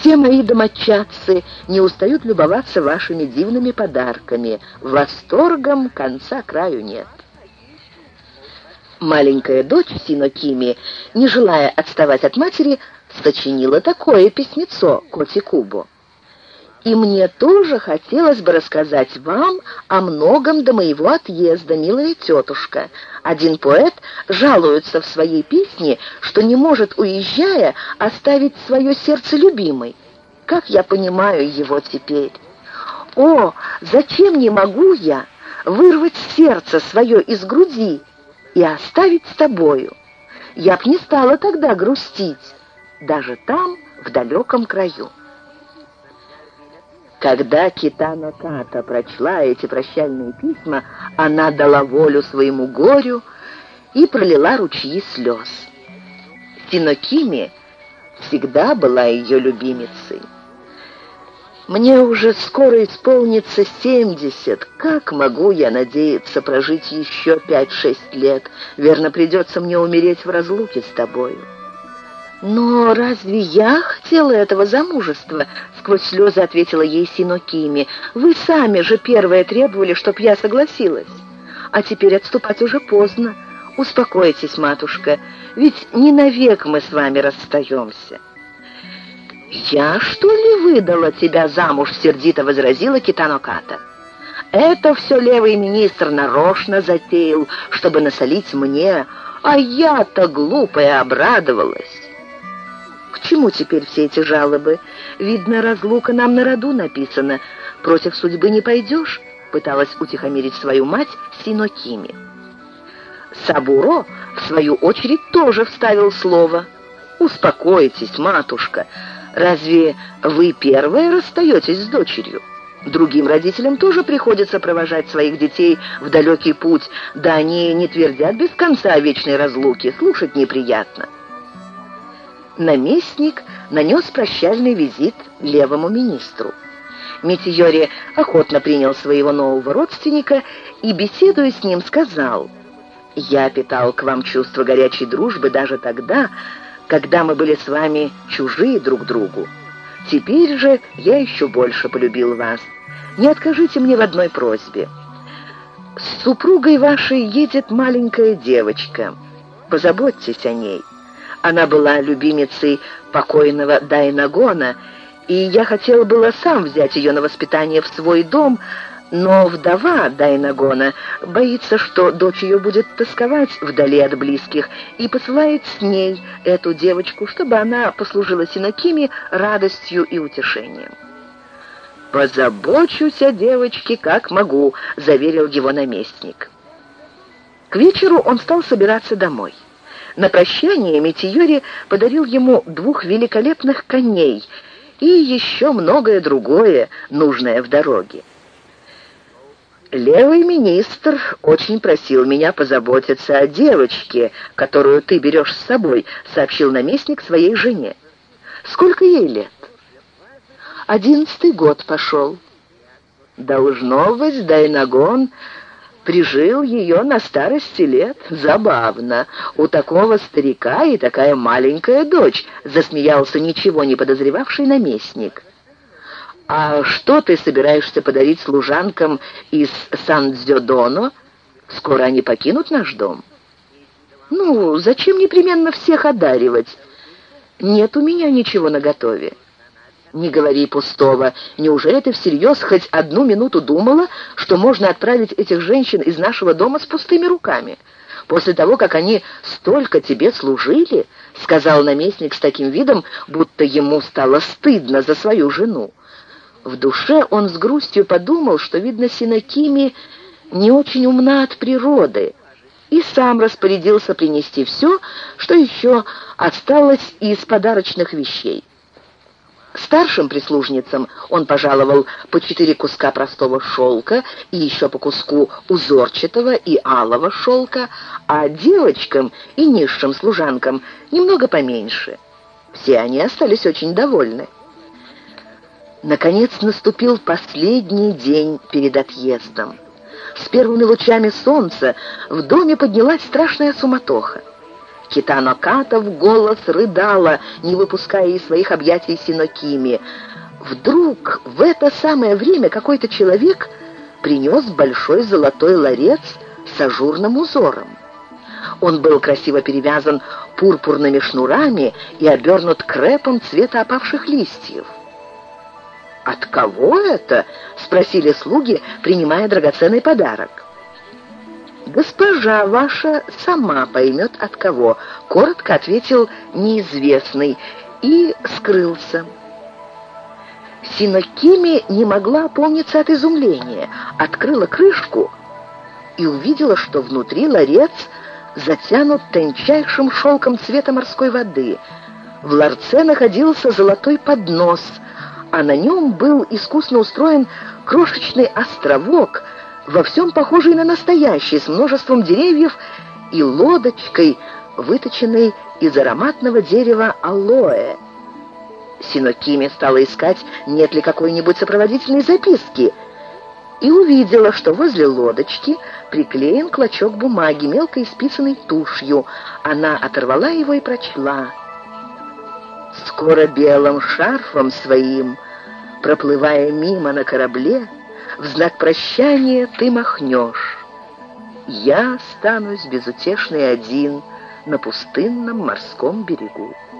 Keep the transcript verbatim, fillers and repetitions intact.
Все мои домочадцы не устают любоваться вашими дивными подарками. Восторгом конца краю нет. Маленькая дочь Синокими, не желая отставать от матери, сочинила такое письмецо Коти-Кубу. И мне тоже хотелось бы рассказать вам о многом до моего отъезда, милая тетушка. Один поэт жалуется в своей песне, что не может, уезжая, оставить свое сердце любимой. Как я понимаю его теперь? О, зачем не могу я вырвать сердце свое из груди и оставить с тобою? Я б не стала тогда грустить, даже там, в далеком краю. Когда Китано Ката прочла эти прощальные письма, она дала волю своему горю и пролила ручьи слез. Синокими всегда была ее любимицей. Мне уже скоро исполнится семьдесят. Как могу я надеяться прожить еще пять-шесть лет? Верно, придется мне умереть в разлуке с тобою. «Но разве я хотела этого замужества?» — сквозь слезы ответила ей Синокими. «Вы сами же первые требовали, чтоб я согласилась. А теперь отступать уже поздно. Успокойтесь, матушка, ведь не навек мы с вами расстаемся». «Я, что ли, выдала тебя замуж?» — сердито возразила Китано Ката. «Это все левый министр нарочно затеял, чтобы насолить мне, а я-то глупая обрадовалась». «К чему теперь все эти жалобы? Видно, разлука нам на роду написана. Против судьбы не пойдешь», — пыталась утихомирить свою мать Синокими. Сабуро, в свою очередь, тоже вставил слово. «Успокойтесь, матушка. Разве вы первые расстаетесь с дочерью? Другим родителям тоже приходится провожать своих детей в далекий путь, да они не твердят без конца о вечной разлуке, слушать неприятно». Наместник нанес прощальный визит левому министру. Митиори охотно принял своего нового родственника и, беседуя с ним, сказал: «Я питал к вам чувство горячей дружбы даже тогда, когда мы были с вами чужие друг другу. Теперь же я еще больше полюбил вас. Не откажите мне в одной просьбе. С супругой вашей едет маленькая девочка. Позаботьтесь о ней. Она была любимицей покойного Дайнагона, и я хотел было сам взять ее на воспитание в свой дом, но вдова Дайнагона боится, что дочь ее будет тосковать вдали от близких, и посылает с ней эту девочку, чтобы она послужила Синокими радостью и утешением». «Позабочусь о девочке, как могу», — заверил его наместник. К вечеру он стал собираться домой. На прощание Митиори подарил ему двух великолепных коней и еще многое другое, нужное в дороге. «Левый министр очень просил меня позаботиться о девочке, которую ты берешь с собой», — сообщил наместник своей жене. «Сколько ей лет?» «Одиннадцатый год пошел». «Должно быть, Дайнагон прижил ее на старости лет. Забавно. У такого старика и такая маленькая дочь», — засмеялся ничего не подозревавший наместник. «А что ты собираешься подарить служанкам из Сан-Дзёдоно? Скоро они покинут наш дом». «Ну, зачем непременно всех одаривать? Нет у меня ничего наготове». «Не говори пустого. Неужели ты всерьез хоть одну минуту думала, что можно отправить этих женщин из нашего дома с пустыми руками? После того, как они столько тебе служили?» — сказал наместник с таким видом, будто ему стало стыдно за свою жену. В душе он с грустью подумал, что, видно, Синокими не очень умна от природы, и сам распорядился принести все, что еще осталось из подарочных вещей. Старшим прислужницам он пожаловал по четыре куска простого шелка и еще по куску узорчатого и алого шелка, а девочкам и низшим служанкам немного поменьше. Все они остались очень довольны. Наконец наступил последний день перед отъездом. С первыми лучами солнца в доме поднялась страшная суматоха. Китано Ката в голос рыдала, не выпуская из своих объятий Синокими. Вдруг в это самое время какой-то человек принес большой золотой ларец с ажурным узором. Он был красиво перевязан пурпурными шнурами и обернут крепом цвета опавших листьев. «От кого это?» — спросили слуги, принимая драгоценный подарок. «Госпожа ваша сама поймет, от кого», — коротко ответил неизвестный и скрылся. Синокими не могла опомниться от изумления, открыла крышку и увидела, что внутри ларец затянут тончайшим шелком цвета морской воды. В ларце находился золотой поднос, а на нем был искусно устроен крошечный островок, во всем похожий на настоящий, с множеством деревьев и лодочкой, выточенной из ароматного дерева алоэ. Синокими стала искать, нет ли какой-нибудь сопроводительной записки, и увидела, что возле лодочки приклеен клочок бумаги, мелко исписанный тушью. Она оторвала его и прочла: «Скоро белым шарфом своим, проплывая мимо на корабле, в знак прощания ты махнешь. Я останусь безутешный один на пустынном морском берегу».